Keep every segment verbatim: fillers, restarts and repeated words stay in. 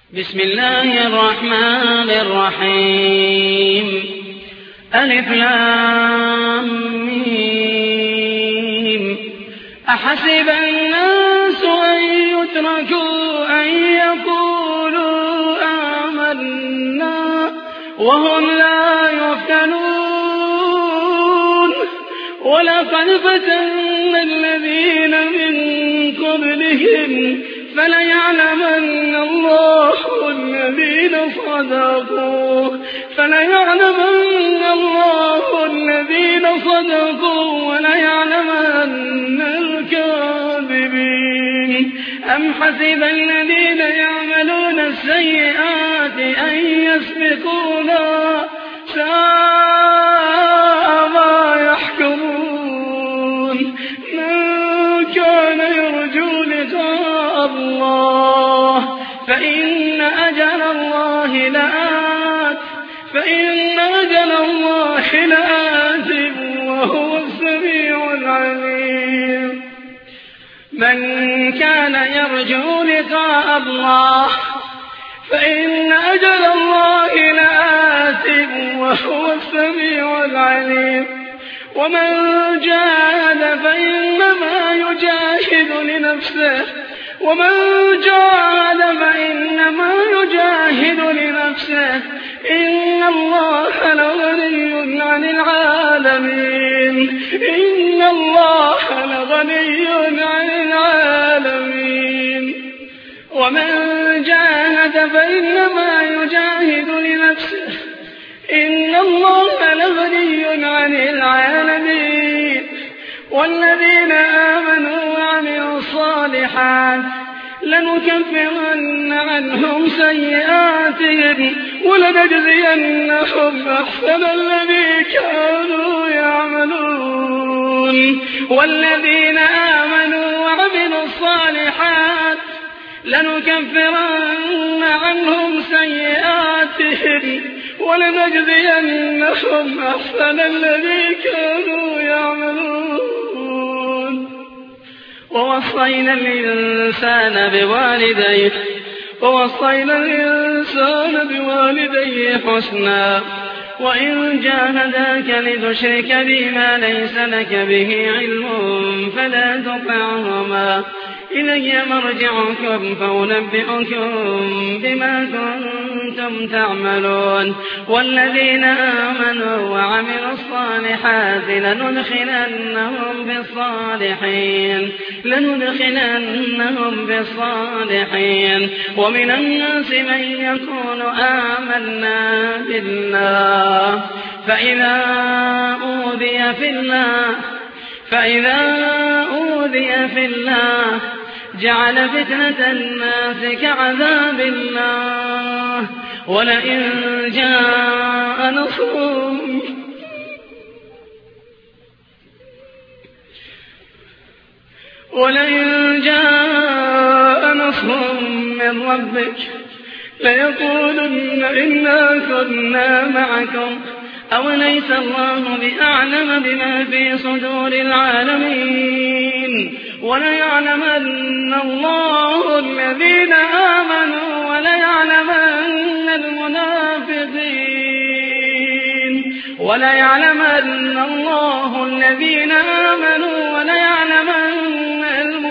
بسم الله الرحمن الرحيم ألف لام ميم أحسب الناس أن يتركوا أن يقولوا آمنا وهم لا يفتنون ولقد فتنا الذين من قبلهم فليعلمن الله الذين صدقوا فليعلمن الله الذين صدقوا وليعلمن الكاذبين أم حسب الذين يعملون السيئات أن يسبقونا ساء ما يحكمون من كان يرجو لقاء الله فإن أجل الله لآت فإن أجل الله لآت وهو السميع العليم من كان يرجو لقاء الله فإن أجل الله لآت وهو السميع العليم ومن جاهد فإنما يجاهد لنفسه ومن جاهد فإنما يجاهد لنفسه إن الله لغني عن العالمين إن الله لغني عن العالمين ومن جاهد فإنما يجاهد لنفسه إن الله لغني عن العالمين والذين آمنوا وعملوا الصالحات لنكفرن عنهم سيئاتهم ولنجزينهم أحسن الذي كانوا يعملون والذين آمنوا وعملوا الصالحات لنكفرن عنهم سيئاتهم ولنجزينهم أحسن الذي كانوا يعملون ووصينا الإنسان بوالديه ووصينا الإنسان بوالديه حسنا وإن جاهداك لتشرك بي ما ليس لك به علم فلا تطعهما إلي مرجعكم فأنبئكم بما كنتم تعملون والذين آمنوا وعملوا الصالحات لندخلنهم بالصالحين لندخلنهم بالصالحين ومن الناس من يقول آمنا بالله فإذا أوذي في الله فإذا أوذي في الله جعل فتنة الناس كعذاب الله ولئن جاء نصر ولئن جاء نصر من ربك ليقولن إنا كنا معكم أوليس الله بأعلم بما في صدور العالمين وليعلمن الله الذين آمنوا وليعلمن المنافقين وليعلمن الله الذين آمنوا وليعلمن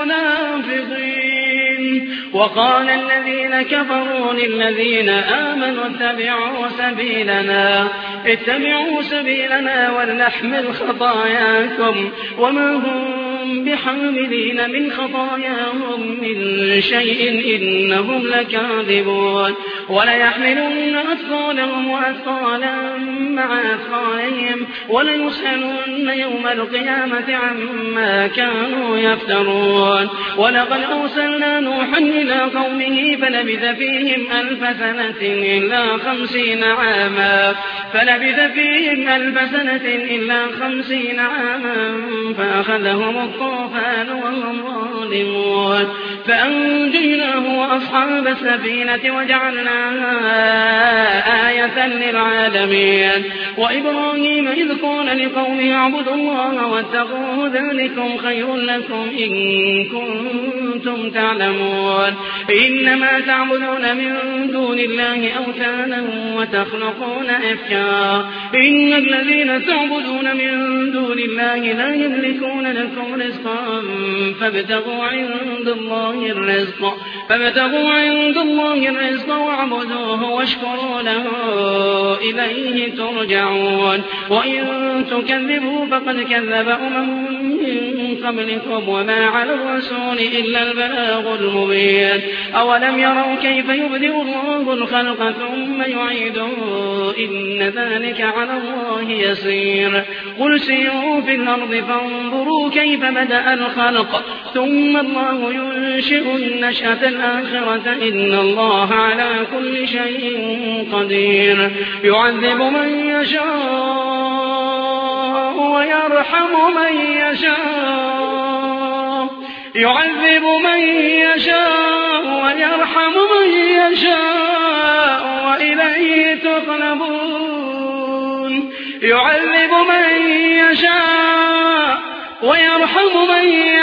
المنافقين وقال الذين كفروا للذين آمنوا اتبعوا سبيلنا اتبعوا سبيلنا ولنحمل خطاياكم وما هم بحاملين من خطاياهم من شيء إنهم لكاذبون وليحملن أثقالهم وأثقالا مع أثقالهم وليسألن يوم القيامة عما كانوا يفترون ولقد أرسلنا نوحا إلى قومه فلبث فيهم ألف سنة إلا خمسين عاما فلبث فيهم ألف سنة إلا خمسين عاما فأخذهم الطوفان وهم ظالمون فأنجيناه وأصحاب السفينة وجعلناها آية للعالمين وإبراهيم إذ قال لقومه اعبدوا الله واتقوه ذلكم خير لكم إن كنتم كنتم تعلمون إنما تعبدون من دون الله أوثانا وتخلقون إفكا إن الذين تعبدون من دون الله لا يملكون لكم رزقا فابتغوا عند الله الرزق فابتغوا عند الله الرزق واعبدوه واشكروا له إليه ترجعون وإن تكذبوا فقد كذب أمم من قبلكم وما على الرسول إلا البلاغ المبين أولم يروا كيف يبدئ الله الخلق ثم يعيده إن ذلك على الله يسير قل سيروا في الأرض فانظروا كيف بدأ الخلق ثم الله ينشئ النشأة الآخرة إن الله على كل شيء قدير يعذب من يشاء ويرحم من يشاء يعذب من يشاء ويرحم من يشاء وإليه تقلبون يعذب من يشاء ويرحم من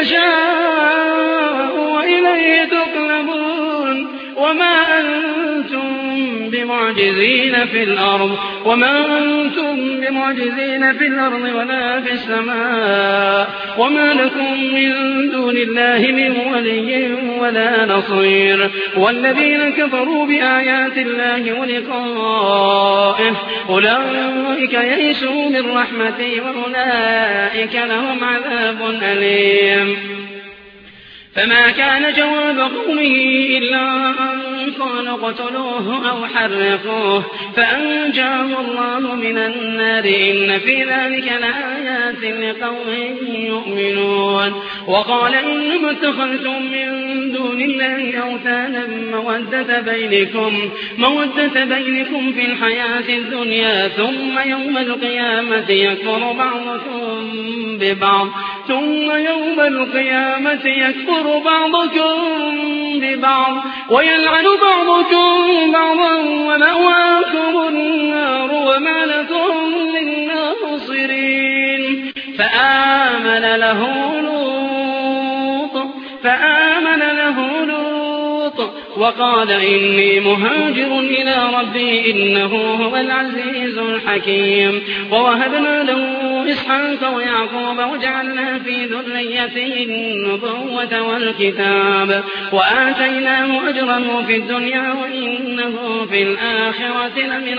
يشاء وإليه تقلبون وما أنتم بمعجزين في الأرض وما أنتم بمعجزين في الأرض ولا في السماء وما لكم من دون الله من ولي ولا نصير والذين كفروا بآيات الله ولقائه أولئك يئسوا من رحمتي وأولئك لهم عذاب أليم فما كان جواب قومه إلا أن قالوا اقتلوه أو حرقوه فأنجاه الله من النار إن في ذلك لآيات لقوم يؤمنون وقال إنما اتخذتم من دون الله أوثانا مودة بينكم, مودة بينكم في الحياة الدنيا ثم يوم القيامة يكفر بعضكم ببعض ثم يوم القيامة يكفر بعضكم ببعض ويلعن بعضكم بعضا ومأواكم النار وما لكم من ناصرين فآمن له لوط فآمن له لوط وقال إني مهاجر إلى ربي إنه هو العزيز الحكيم ووهبنا له إسحاق ويعقوب وجعلنا في ذريته النبوة والكتاب وآتيناه أجره في الدنيا وإنه في الآخرة لمن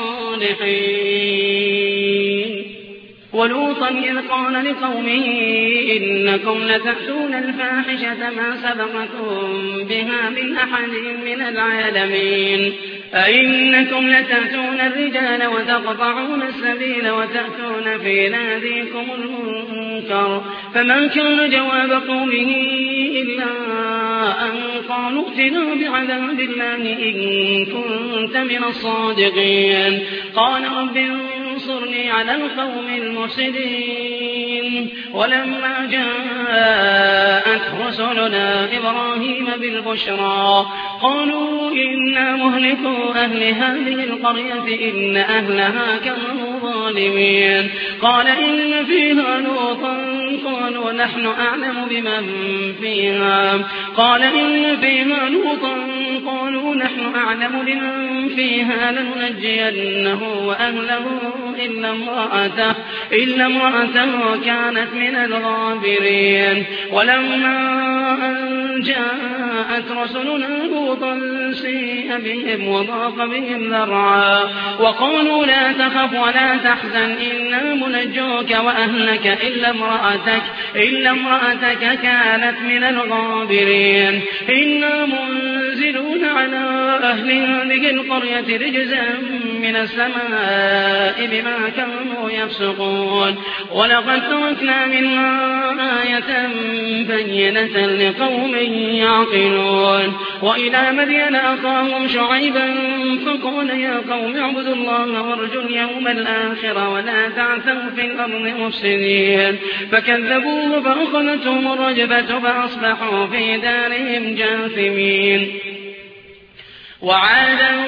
الصالحين ولوطا إذ قال لقومه إنكم لتأتون الفاحشة ما سبقكم بها من أحد من العالمين أئنكم لتأتون الرجال وتقطعون السبيل وتأتون في ناديكم المنكر فما كان جواب قومه إلا أن قالوا ائتنا بعذاب الله إن كنت من الصادقين قال رب انصرني على القوم المفسدين ولما جاءت رسلنا إبراهيم بالبشرى قالوا إنا مهلكوا أهل هذه القرية إن أهلها كانوا ظالمين قال إن فيها لوطا قالوا نحن أعلم بمن فيها قال إن فيها لوطا قالوا نحن أعلم بمن فيها لننجينه وأهله إلا امرأته, إلا امرأته كانت من الغابرين ولما أن جاءت رسلنا لوطا سيء بهم وضاق بهم ذرعا وقالوا لا تخف ولا تحزن إنا منجوك وأهلك إلا امرأتك, إلا امرأتك كانت من الغابرين إنا منزلون على أهل هذه القرية رجزا من السماء بما كانوا يفسقون ولقد تركنا منها آية بينة لقوم يعقلون وإلى مدين أخاهم شعيبا فقال يا قوم اعبدوا الله وارجوا اليوم الآخر ولا تعثوا في الأرض مفسدين فكذبوه فأخذتهم الرجفة فأصبحوا في دارهم جاثمين وعادا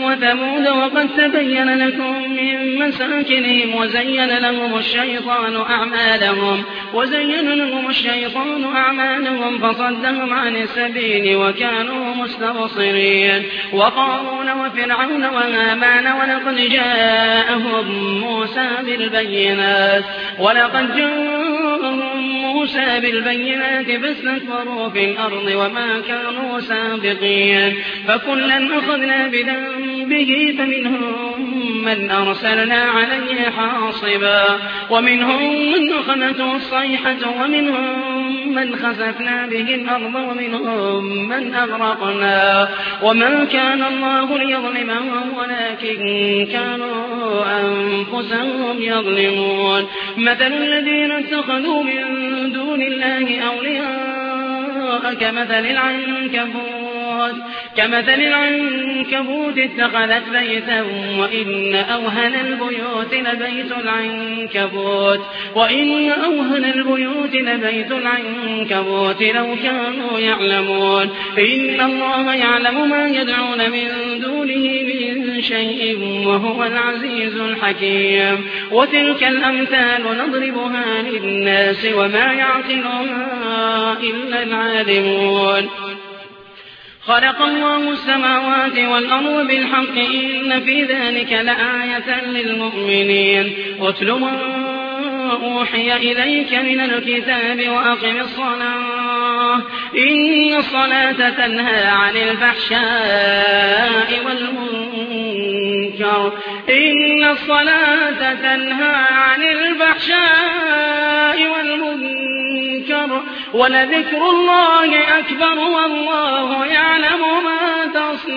وثمود وقد تبين لكم من مساكنهم وزين لهم الشيطان أعمالهم وزين لهم الشيطان أعمالهم فصدهم عن السبيل وكانوا مستبصرين وقارون وفرعون وهامان ولقد جاءهم موسى بالبينات ولقد جاءهم موسى بالبينات فاستكبروا في الأرض وما كانوا سابقين فكلا أخذنا بذنبه فمنهم من أرسلنا عليه حاصبا ومنهم من أخذته الصيحة ومنهم من خسفنا به الأرض ومنهم من أغرقنا وما كان الله ليظلمهم ولكن كانوا أنفسهم يظلمون مثل الذين اتخذوا من دون الله أولياء كمثل العنكبوت كمثل العنكبوت اتخذت بيتا وإن أوهن البيوت لبيت العنكبوت وإن أوهن البيوت لبيت العنكبوت لو كانوا يعلمون إن الله يعلم ما يدعون من دونه من شيء وهو العزيز الحكيم وتلك الأمثال نضربها للناس وما يعقلها إلا العالمون خلق الله السماوات والأرض بالحق إن في ذلك لآية للمؤمنين اتل ما أوحي إليك من الكتاب وأقم الصلاة إن الصلاة تنهى عن الفحشاء والمنكر إن الصلاة تنهى عن الفحشاء والمنكر ولذكر الله أكبر والله يعلم ما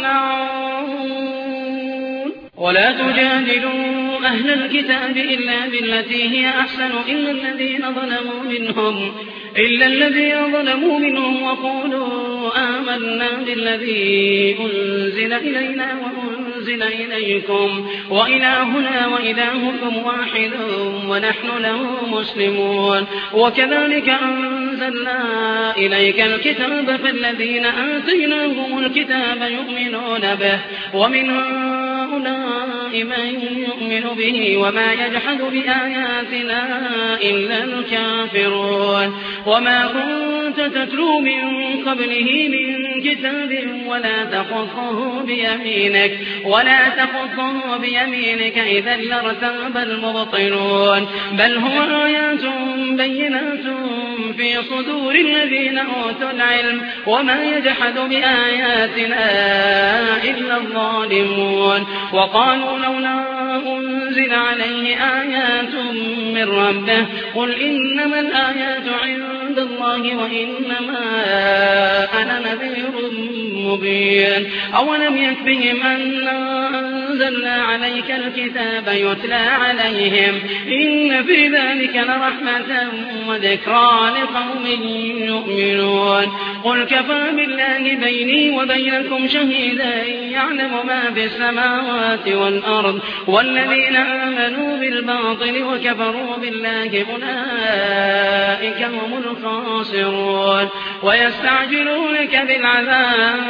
تصنعون ولا تجادلوا أهل الكتاب إلا بالتي هي أحسن إلا الذين ظلموا منهم إلا الذين ظلموا منهم وقولوا آمنا بالذي أنزل إلينا وأنزل إليكم وإلهنا وإلهكم واحد ونحن له مسلمون وكذلك أنزلنا إليك الكتاب فالذين آتيناهم الكتاب يؤمنون به ومن هؤلاء من يؤمن به وما يجحد بآياتنا إلا الكافرون وما كنت تتلو من قبله من كتاب ولا تخطه بيمينك ولا تخطه بيمينك إذا لارتاب المبطلون بل هو آيات بينات في صدور الذين أوتوا العلم وما يجحد بآياتنا إلا الظالمون وقالوا لولا أنزل عليه آيات من ربه قل إنما الآيات عند الله وإنما أنا نذير مبين أولم يكفهم أنا أنزلنا عليك الكتاب يتلى عليهم إن في ذلك لرحمة وذكرى لقوم يؤمنون قل كفى بالله بيني وبينكم شهيدا يعلم ما في السماوات والأرض والذين آمنوا بالباطل وكفروا بالله أولئك هم الخاسرون ويستعجلونك بالعذاب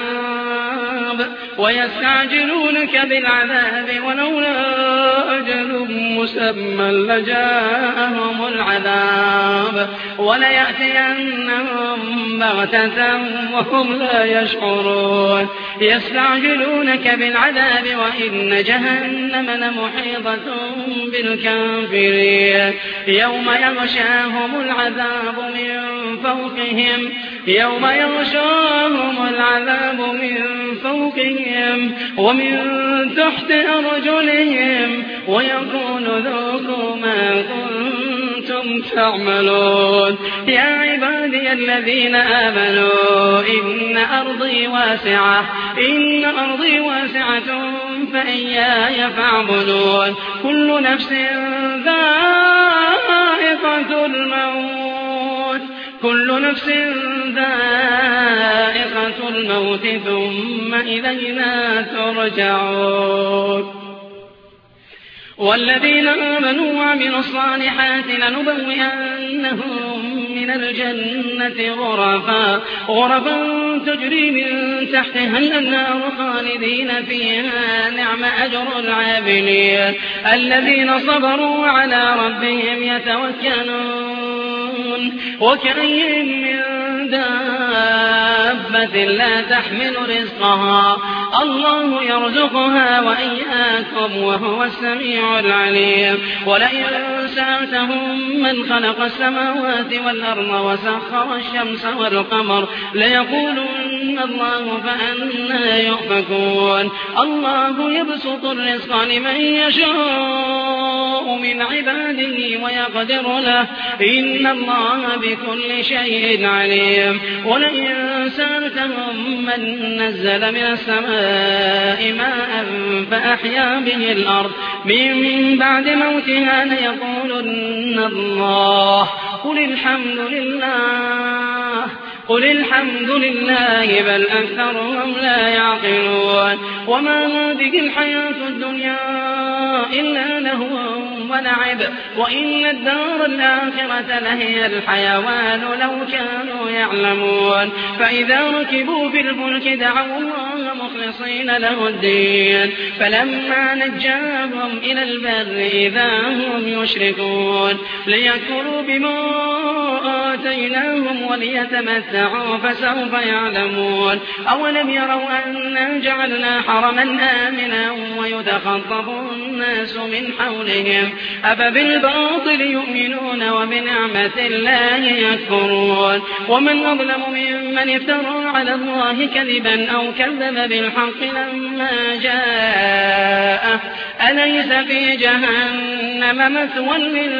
ويستعجلونك بالعذاب ولولا أجل مسمى لجاءهم العذاب وليأتينهم بغتة وهم لا يشعرون يستعجلونك بالعذاب وإن جهنم لمحيطة بالكافرين يوم يغشاهم العذاب من فوقهم يوم يغشاهم العذاب من فوقهم ومن تحت أرجلهم ويقول ذوقوا ما كنتم تعملون يا عبادي الذين آمنوا إن أرضي واسعة إن أرضي واسعة فإياي فاعبدون كل نفس ذائقة الموت كل نفس ذائقة الموت ثم إلينا ترجعون والذين آمنوا وعملوا الصالحات لنبوئنهم من الجنة غرفا غرفا تجري من تحتها الأنهار خالدين فيها نعم أجر العاملين الذين صبروا على ربهم يتوكلون وكأي من دابة لا تحمل رزقها الله يرزقها وإياكم وهو السميع العليم ولئن سألتهم من خلق السماوات والأرض وسخر الشمس والقمر ليقولن الله فأنى يؤفكون الله يبسط الرزق لمن يشاء من عباده ويقدر له إن الله بكل شيء عليم ولئن سألتهم من نزل من السماء ماء فأحيا به الأرض من بعد موتها ليقولن الله قل الحمد لله قل الحمد لله بل أكثرهم لا يعقلون وما هذه الحياة الدنيا إلا لهو ولعب وإن الدار الآخرة لهي الحيوان لو كانوا يعلمون فإذا ركبوا في الفلك دعوا الله مخلصين له الدين فلما نجاهم إلى البر إذا هم يشركون ليكفروا بما آتيناهم وليتمتعوا فسوف يعلمون أولم يروا أنا جعلنا حرما آمنا ويتخطف الناس من حولهم أفبالباطل يؤمنون وبنعمة الله يكفرون ومن أظلم ممن افترى على الله كذبا أو كذب بالحق لما جاءه أليس في جهنم مثوى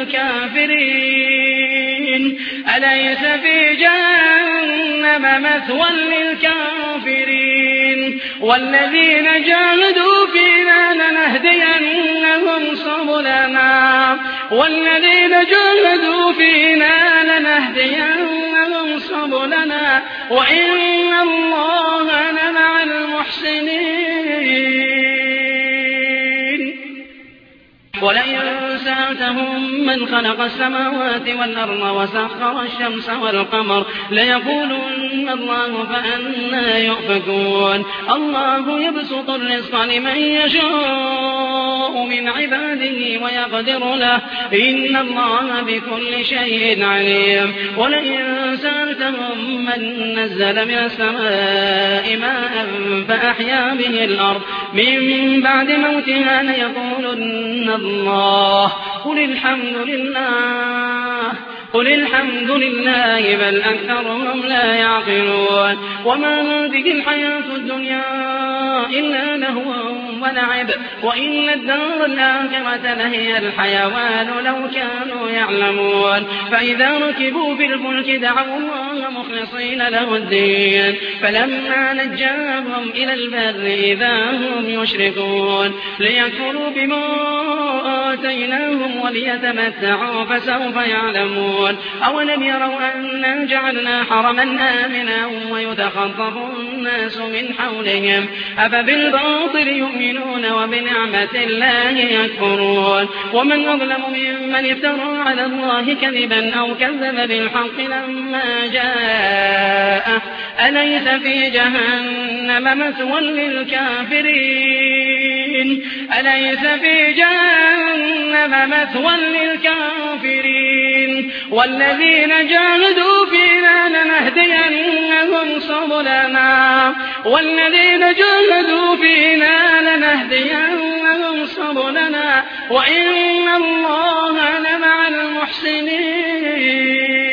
للكافرين أليس في جهنم مثوى للكافرين والذين جاهدوا فينا لنهدينهم سبلنا والذين جاهدوا فينا لنهدينهم سبلنا وإن الله لمع المحسنين ولئن سألتهم من خلق السماوات والأرض وسخر الشمس والقمر ليقولن الله فأنى يؤفكون الله يبسط الرزق لمن يشاء من عباده ويقدر له إن الله بكل شيء عليم ولئن سألتهم من نزل من السماء ماء فأحيا به الأرض من بعد موتها ليقولن الله قل الحمد لله قل الحمد لله بل أكثرهم لا يعقلون وما هذه الحياة الدنيا إلا لهو ولعب وإن الدار الآخرة لهي الحيوان لو كانوا يعلمون فإذا ركبوا في الفلك دعوا الله مخلصين له الدين فلما نجاهم إلى البر إذا هم يشركون ليكفروا بما آتيناهم وليتمتعوا فسوف يعلمون أولم يروا أنا جعلنا حرما آمنا ويتخطف الناس من حولهم أفبالباطل يؤمنون وبنعمة الله يكفرون ومن أظلم ممن افترى على الله كذبا أو كذب بالحق لما جاءه أليس في جهنم مثوى للكافرين أليس في جهنم مثوى للكافرين والذين جاهدوا فينا لنهدينهم سبلنا والذين جاهدوا فينا لنهدينهم سبلنا وإن الله لمع المحسنين